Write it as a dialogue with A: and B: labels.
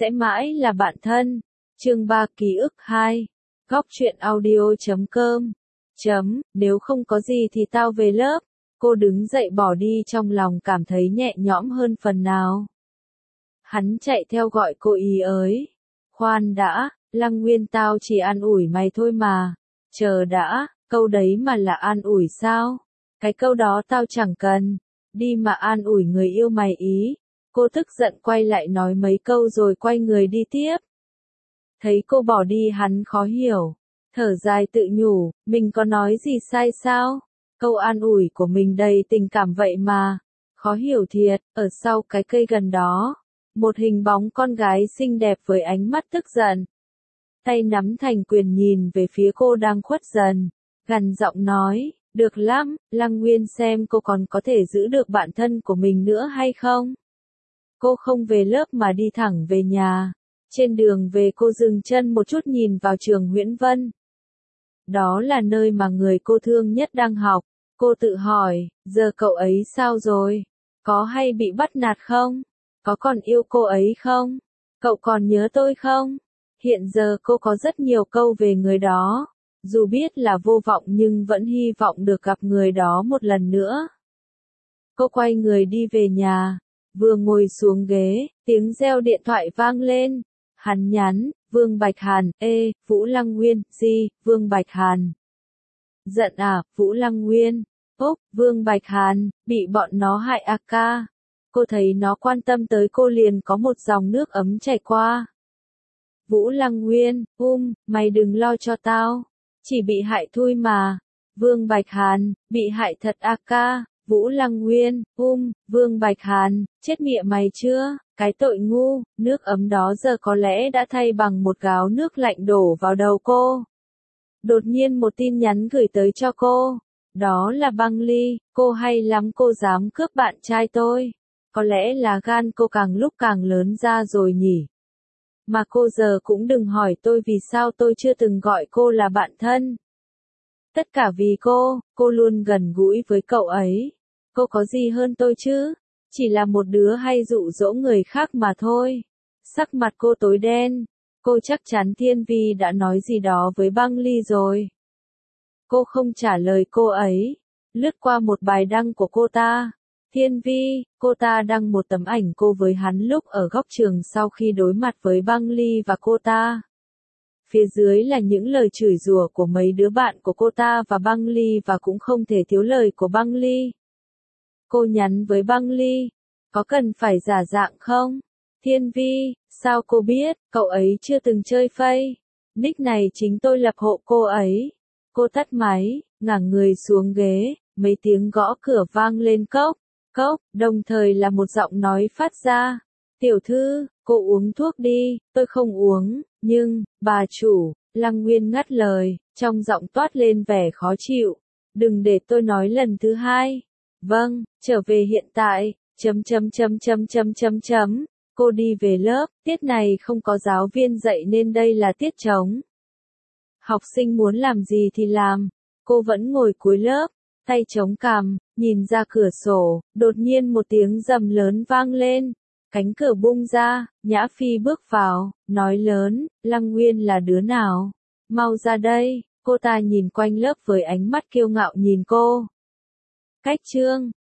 A: sẽ mãi là bạn thân. Chương 3 ký ức 2. Góc truyện audio.com. Nếu không có gì thì tao về lớp. Cô đứng dậy bỏ đi, trong lòng cảm thấy nhẹ nhõm hơn phần nào. Hắn chạy theo gọi cô ý ới. Khoan đã, Lăng Nguyên, tao chỉ an ủi mày thôi mà. Chờ đã, câu đấy mà là an ủi sao? Cái câu đó tao chẳng cần. Đi mà an ủi người yêu mày ý. Cô tức giận quay lại nói mấy câu rồi quay người đi tiếp. Thấy cô bỏ đi hắn khó hiểu. Thở dài tự nhủ, mình có nói gì sai sao? Câu an ủi của mình đầy tình cảm vậy mà. Khó hiểu thiệt, ở sau cái cây gần đó. Một hình bóng con gái xinh đẹp với ánh mắt tức giận. Tay nắm thành quyền nhìn về phía cô đang khuất dần. Gằn giọng nói, được lắm, Lăng Nguyên, xem cô còn có thể giữ được bạn thân của mình nữa hay không? Cô không về lớp mà đi thẳng về nhà. Trên đường về cô dừng chân một chút nhìn vào trường Nguyễn Vân. Đó là nơi mà người cô thương nhất đang học. Cô tự hỏi, giờ cậu ấy sao rồi? Có hay bị bắt nạt không? Có còn yêu cô ấy không? Cậu còn nhớ tôi không? Hiện giờ cô có rất nhiều câu về người đó. Dù biết là vô vọng nhưng vẫn hy vọng được gặp người đó một lần nữa. Cô quay người đi về nhà. Vừa ngồi xuống ghế, tiếng reo điện thoại vang lên. Hắn nhắn, Vương Bạch Hàn, Vũ Lăng Nguyên, gì, Vương Bạch Hàn. Giận à, Vũ Lăng Nguyên. Vương Bạch Hàn, bị bọn nó hại à ca. Cô thấy nó quan tâm tới cô liền có một dòng nước ấm chảy qua. Vũ Lăng Nguyên, mày đừng lo cho tao. Chỉ bị hại thôi mà. Vương Bạch Hàn, bị hại thật à ca. Vũ Lăng Nguyên, Vương Bạch Hàn, chết mẹ mày chưa? Cái tội ngu, nước ấm đó giờ có lẽ đã thay bằng một gáo nước lạnh đổ vào đầu cô. Đột nhiên một tin nhắn gửi tới cho cô. Đó là Băng Ly, cô hay lắm, cô dám cướp bạn trai tôi. Có lẽ là gan cô càng lúc càng lớn ra rồi nhỉ. Mà cô giờ cũng đừng hỏi tôi vì sao tôi chưa từng gọi cô là bạn thân. Tất cả vì cô luôn gần gũi với cậu ấy. Cô có gì hơn tôi chứ? Chỉ là một đứa hay dụ dỗ người khác mà thôi. Sắc mặt cô tối đen. Cô chắc chắn Thiên Vi đã nói gì đó với Băng Ly rồi. Cô không trả lời cô ấy. Lướt qua một bài đăng của cô ta. Thiên Vi, cô ta đăng một tấm ảnh cô với hắn lúc ở góc trường sau khi đối mặt với Băng Ly và cô ta. Phía dưới là những lời chửi rủa của mấy đứa bạn của cô ta và Băng Ly, và cũng không thể thiếu lời của Băng Ly. Cô nhắn với Băng Ly, có cần phải giả dạng không? Thiên Vi, sao cô biết, cậu ấy chưa từng chơi Face. Nick này chính tôi lập hộ cô ấy. Cô tắt máy, ngả người xuống ghế, mấy tiếng gõ cửa vang lên cốc, đồng thời là một giọng nói phát ra. Tiểu thư, cô uống thuốc đi, tôi không uống, nhưng, bà chủ, Lăng Nguyên ngắt lời, trong giọng toát lên vẻ khó chịu. Đừng để tôi nói lần thứ hai. Vâng, trở về hiện tại, Cô đi về lớp, tiết này không có giáo viên dạy nên đây là tiết trống. Học sinh muốn làm gì thì làm, cô vẫn ngồi cuối lớp, tay chống cằm, nhìn ra cửa sổ, đột nhiên một tiếng rầm lớn vang lên. Cánh cửa bung ra, Nhã Phi bước vào, nói lớn, Lăng Nguyên là đứa nào? Mau ra đây, cô ta nhìn quanh lớp với ánh mắt kiêu ngạo nhìn cô. Cách chương